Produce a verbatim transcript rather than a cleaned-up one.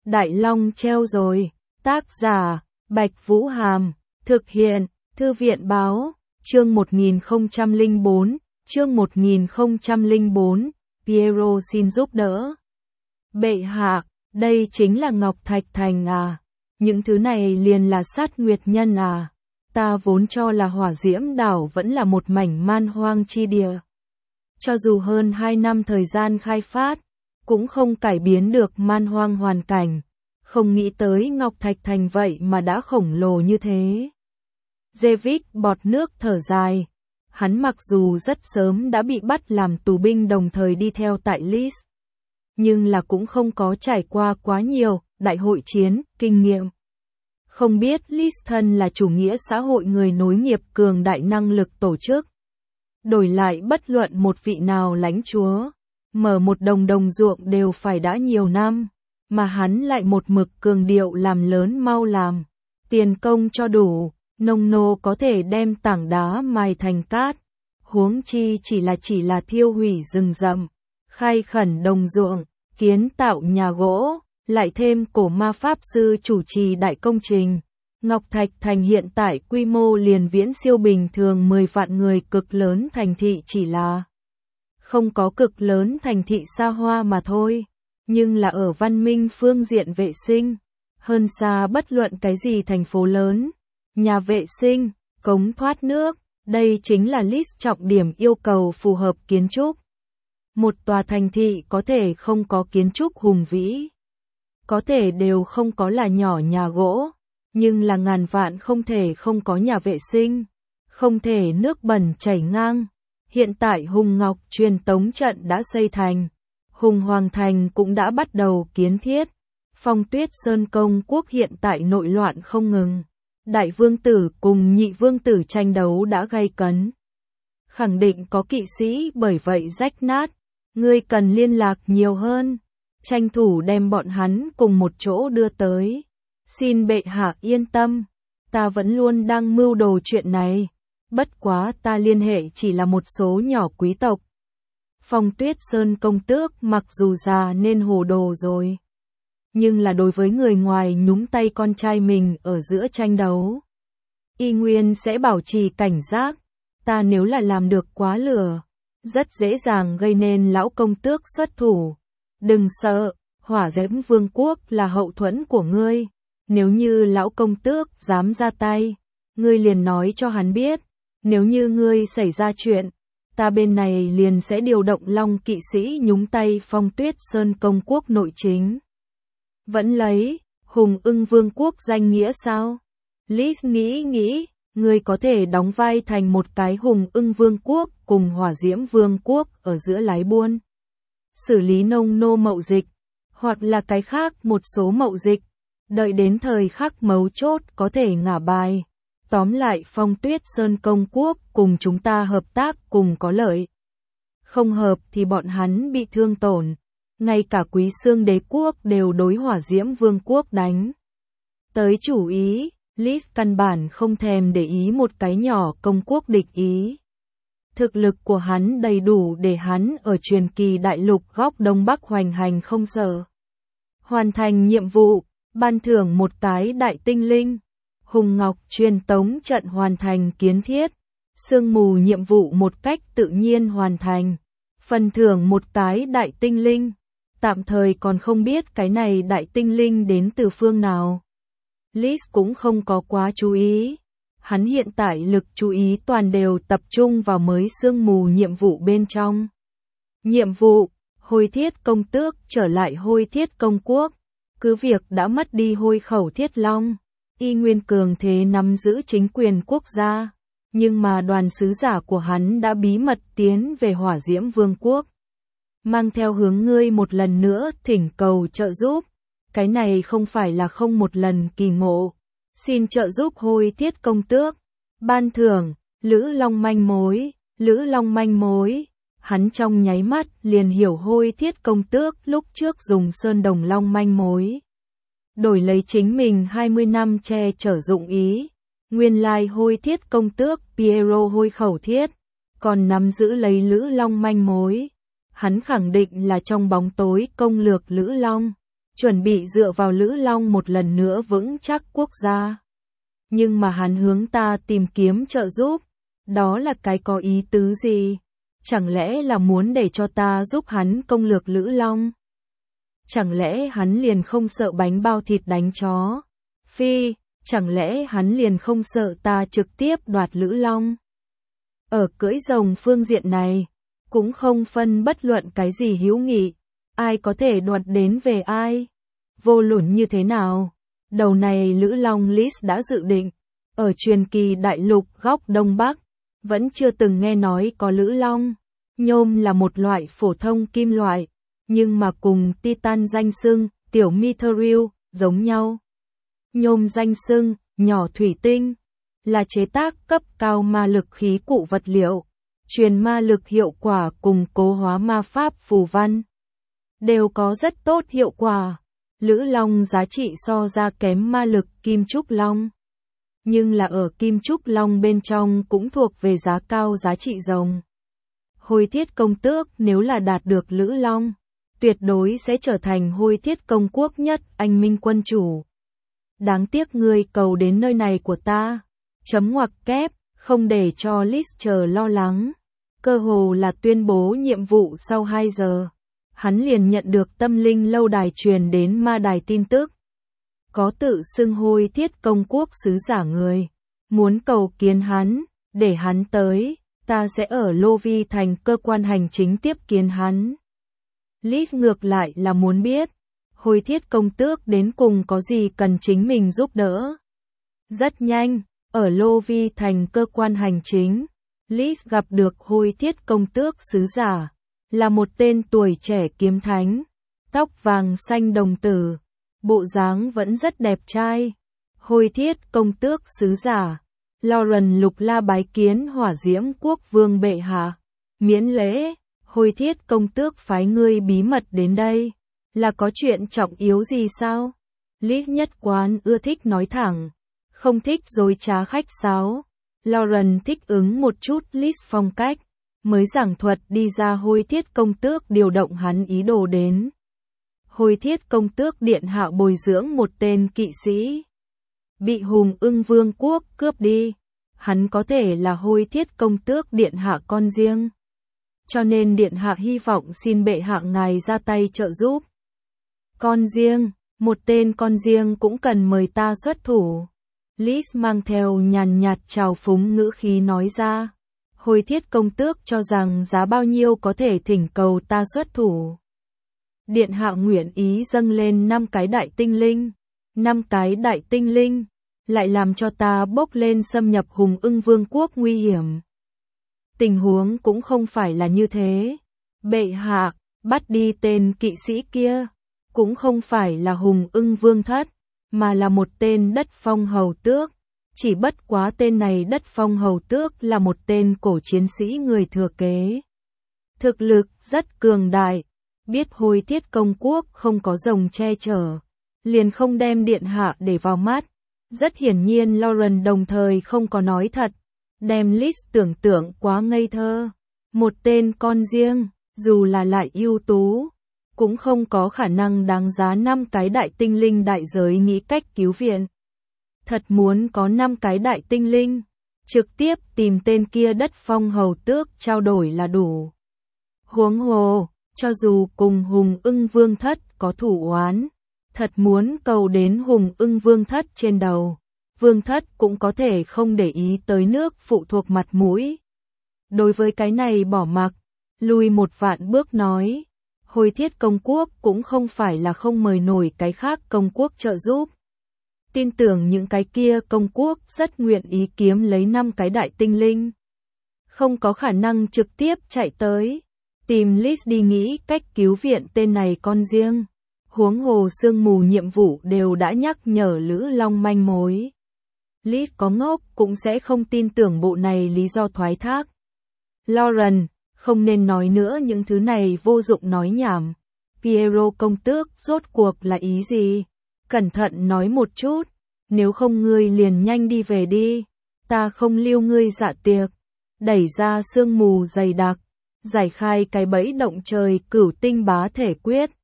Đại Long treo rồi. Tác giả, Bạch Vũ Hàm. Thực hiện, Thư viện báo. Chương một nghìn không trăm lẻ bốn. Chương một nghìn không trăm lẻ bốn. Piero xin giúp đỡ. Bệ hạ, đây chính là Ngọc Thạch Thành à? Những thứ này liền là sát nguyệt nhân à? Ta vốn cho là Hỏa Diễm đảo vẫn là một mảnh man hoang chi địa. Cho dù hơn hai năm thời gian khai phát, cũng không cải biến được man hoang hoàn cảnh. Không nghĩ tới Ngọc Thạch Thành vậy mà đã khổng lồ như thế. David bọt nước thở dài. Hắn mặc dù rất sớm đã bị bắt làm tù binh đồng thời đi theo tại Lis, nhưng là cũng không có trải qua quá nhiều đại hội chiến, kinh nghiệm. Không biết Liston là chủ nghĩa xã hội người nối nghiệp cường đại năng lực tổ chức. Đổi lại bất luận một vị nào lãnh chúa, mở một đồng đồng ruộng đều phải đã nhiều năm, mà hắn lại một mực cường điệu làm lớn mau làm. Tiền công cho đủ, nông nô có thể đem tảng đá mài thành cát. Huống chi chỉ là chỉ là thiêu hủy rừng rậm, khai khẩn đồng ruộng, kiến tạo nhà gỗ, lại thêm cổ ma pháp sư chủ trì đại công trình. Ngọc Thạch Thành hiện tại quy mô liền viễn siêu bình thường mười vạn người, cực lớn thành thị chỉ là không có cực lớn thành thị xa hoa mà thôi, nhưng là ở văn minh phương diện vệ sinh, hơn xa bất luận cái gì thành phố lớn. Nhà vệ sinh, cống thoát nước, đây chính là list trọng điểm yêu cầu phù hợp kiến trúc. Một tòa thành thị có thể không có kiến trúc hùng vĩ, có thể đều không có là nhỏ nhà gỗ, nhưng là ngàn vạn không thể không có nhà vệ sinh, không thể nước bẩn chảy ngang. Hiện tại Hùng Ngọc truyền tống trận đã xây thành, Hùng Hoàng Thành cũng đã bắt đầu kiến thiết. Phong Tuyết Sơn công quốc hiện tại nội loạn không ngừng. Đại vương tử cùng nhị vương tử tranh đấu đã gay cấn. Khẳng định có kỵ sĩ bởi vậy rách nát. Ngươi cần liên lạc nhiều hơn, tranh thủ đem bọn hắn cùng một chỗ đưa tới. Xin bệ hạ yên tâm, ta vẫn luôn đang mưu đồ chuyện này. Bất quá ta liên hệ chỉ là một số nhỏ quý tộc. Phong Tuyết Sơn công tước mặc dù già nên hồ đồ rồi, nhưng là đối với người ngoài nhúng tay con trai mình ở giữa tranh đấu, y nguyên sẽ bảo trì cảnh giác. Ta nếu là làm được quá lửa, rất dễ dàng gây nên lão công tước xuất thủ. Đừng sợ, Hỏa Diễm Vương quốc là hậu thuẫn của ngươi. Nếu như lão công tước dám ra tay, ngươi liền nói cho hắn biết. Nếu như ngươi xảy ra chuyện, ta bên này liền sẽ điều động Long kỵ sĩ nhúng tay Phong Tuyết Sơn công quốc nội chính. Vẫn lấy Hùng Ưng Vương quốc danh nghĩa sao? Liz nghĩ nghĩ, ngươi có thể đóng vai thành một cái Hùng Ưng Vương quốc cùng Hỏa Diễm Vương quốc ở giữa lái buôn, xử lý nông nô mậu dịch, hoặc là cái khác một số mậu dịch, đợi đến thời khắc mấu chốt có thể ngả bài. Tóm lại Phong Tuyết Sơn công quốc cùng chúng ta hợp tác cùng có lợi. Không hợp thì bọn hắn bị thương tổn. Ngay cả Quý Xương đế quốc đều đối Hỏa Diễm Vương quốc đánh tới chủ ý. Liz căn bản không thèm để ý một cái nhỏ công quốc địch ý. Thực lực của hắn đầy đủ để hắn ở truyền kỳ đại lục góc Đông Bắc hoành hành không sợ. Hoàn thành nhiệm vụ, ban thưởng một cái đại tinh linh. Hùng Ngọc truyền tống trận hoàn thành kiến thiết. Sương mù nhiệm vụ một cách tự nhiên hoàn thành. Phần thưởng một cái đại tinh linh. Tạm thời còn không biết cái này đại tinh linh đến từ phương nào. Liz cũng không có quá chú ý. Hắn hiện tại lực chú ý toàn đều tập trung vào mới sương mù nhiệm vụ bên trong. Nhiệm vụ, Hôi Thiết công tước trở lại Hôi Thiết công quốc. Cứ việc đã mất đi Hôi Khẩu Thiết Long, y nguyên cường thế nắm giữ chính quyền quốc gia, nhưng mà đoàn sứ giả của hắn đã bí mật tiến về Hỏa Diễm Vương quốc, mang theo hướng ngươi một lần nữa thỉnh cầu trợ giúp. Cái này không phải là không một lần kỳ ngộ. Xin trợ giúp Hôi Thiết công tước. Ban thưởng, Lữ Long manh mối, Lữ Long manh mối. Hắn trong nháy mắt liền hiểu Hôi Thiết công tước lúc trước dùng Sơn Đồng Long manh mối đổi lấy chính mình hai mươi năm che chở dụng ý. Nguyên lai Hôi Thiết công tước Piero Hôi Khẩu Thiết còn nắm giữ lấy Lữ Long manh mối. Hắn khẳng định là trong bóng tối công lược Lữ Long. chuẩn bị dựa vào Lữ Long một lần nữa vững chắc quốc gia. Nhưng mà hắn hướng ta tìm kiếm trợ giúp, đó là cái có ý tứ gì? Chẳng lẽ là muốn để cho ta giúp hắn công lược Lữ Long? Chẳng lẽ hắn liền không sợ bánh bao thịt đánh chó? Phi, chẳng lẽ hắn liền không sợ ta trực tiếp đoạt Lữ Long? Ở cưỡi rồng phương diện này, cũng không phân bất luận cái gì hữu nghị, ai có thể đoạt đến về ai, vô luận như thế nào. Đầu này Lữ Long Lis đã dự định, ở truyền kỳ đại lục góc Đông Bắc, vẫn chưa từng nghe nói có Lữ Long. Nhôm là một loại phổ thông kim loại, nhưng mà cùng Titan danh xưng, tiểu Mithril, giống nhau. Nhôm danh xưng, nhỏ thủy tinh, là chế tác cấp cao ma lực khí cụ vật liệu, truyền ma lực hiệu quả cùng cố hóa ma pháp phù văn. Đều có rất tốt hiệu quả. Lữ Long giá trị so ra kém ma lực Kim Trúc Long. Nhưng là ở Kim Trúc Long bên trong cũng thuộc về giá cao giá trị rồng. Hôi Thiết Công Tước nếu là đạt được Lữ Long, tuyệt đối sẽ trở thành Hôi Thiết Công Quốc nhất anh minh quân chủ. Đáng tiếc ngươi cầu đến nơi này của ta. Chấm ngoặc kép, không để cho Lister lo lắng. Cơ hồ là tuyên bố nhiệm vụ sau hai giờ. Hắn liền nhận được tâm linh lâu đài truyền đến ma đài tin tức. Có tự xưng Hôi Thiết Công Quốc sứ giả người. Muốn cầu kiến hắn, để hắn tới, ta sẽ ở Lô Vi thành cơ quan hành chính tiếp kiến hắn. Lít ngược lại là muốn biết, Hôi Thiết Công Tước đến cùng có gì cần chính mình giúp đỡ. Rất nhanh, ở Lô Vi thành cơ quan hành chính, Lít gặp được Hôi Thiết Công Tước sứ giả, là một tên tuổi trẻ kiếm thánh, tóc vàng xanh đồng tử, bộ dáng vẫn rất đẹp trai. Hôi Thiết Công Tước sứ giả, Lauren Lục La bái kiến Hỏa Diễm Quốc vương bệ hạ. Miễn lễ, Hôi Thiết Công Tước phái ngươi bí mật đến đây, là có chuyện trọng yếu gì sao? Lít nhất quán ưa thích nói thẳng, không thích dối trá khách sáo. Lauren thích ứng một chút Lít phong cách, mới giảng thuật đi ra Hôi Thiết Công Tước điều động hắn ý đồ đến. Hôi Thiết Công Tước điện hạ bồi dưỡng một tên kỵ sĩ, bị Hùng Ưng Vương quốc cướp đi. Hắn có thể là Hôi Thiết Công Tước điện hạ con riêng, cho nên điện hạ hy vọng xin bệ hạ ngài ra tay trợ giúp. Con riêng, một tên con riêng cũng cần mời ta xuất thủ. Liz mang theo nhàn nhạt trào phúng ngữ khí nói ra. Hôi Thiết Công Tước cho rằng giá bao nhiêu có thể thỉnh cầu ta xuất thủ. Điện hạ nguyện ý dâng lên năm cái đại tinh linh. Năm cái đại tinh linh, lại làm cho ta bốc lên xâm nhập Hùng Ưng Vương quốc nguy hiểm. Tình huống cũng không phải là như thế. Bệ hạ, bắt đi tên kỵ sĩ kia, cũng không phải là Hùng Ưng Vương thất, mà là một tên Đất Phong Hầu Tước. Chỉ bất quá tên này Đất Phong Hầu Tước là một tên cổ chiến sĩ người thừa kế. Thực lực rất cường đại, biết Hôi Thiết Công Quốc không có rồng che chở, liền không đem điện hạ để vào mắt. Rất hiển nhiên Lauren đồng thời không có nói thật, đem Liz tưởng tượng quá ngây thơ. Một tên con riêng, dù là lại ưu tú, cũng không có khả năng đáng giá năm cái đại tinh linh đại giới nghĩ cách cứu viện. Thật muốn có năm cái đại tinh linh, trực tiếp tìm tên kia Đất Phong Hầu Tước trao đổi là đủ. Huống hồ, cho dù cùng Hùng Ưng Vương thất có thủ oán, thật muốn cầu đến Hùng Ưng Vương thất trên đầu, Vương thất cũng có thể không để ý tới nước phụ thuộc mặt mũi. Đối với cái này bỏ mặc, lùi một vạn bước nói, Hôi Thiết Công Quốc cũng không phải là không mời nổi cái khác công quốc trợ giúp. Tin tưởng những cái kia công quốc rất nguyện ý kiếm lấy năm cái đại tinh linh. Không có khả năng trực tiếp chạy tới, tìm Liz đi nghĩ cách cứu viện tên này con riêng. Huống hồ sương mù nhiệm vụ đều đã nhắc nhở Lữ Long manh mối. Liz có ngốc cũng sẽ không tin tưởng bộ này lý do thoái thác. Lauren, không nên nói nữa những thứ này vô dụng nói nhảm. Piero công tước rốt cuộc là ý gì? Cẩn thận nói một chút, nếu không ngươi liền nhanh đi về đi, ta không lưu ngươi dạ tiệc. Đẩy ra sương mù dày đặc, giải khai cái bẫy động trời cửu tinh bá thể quyết.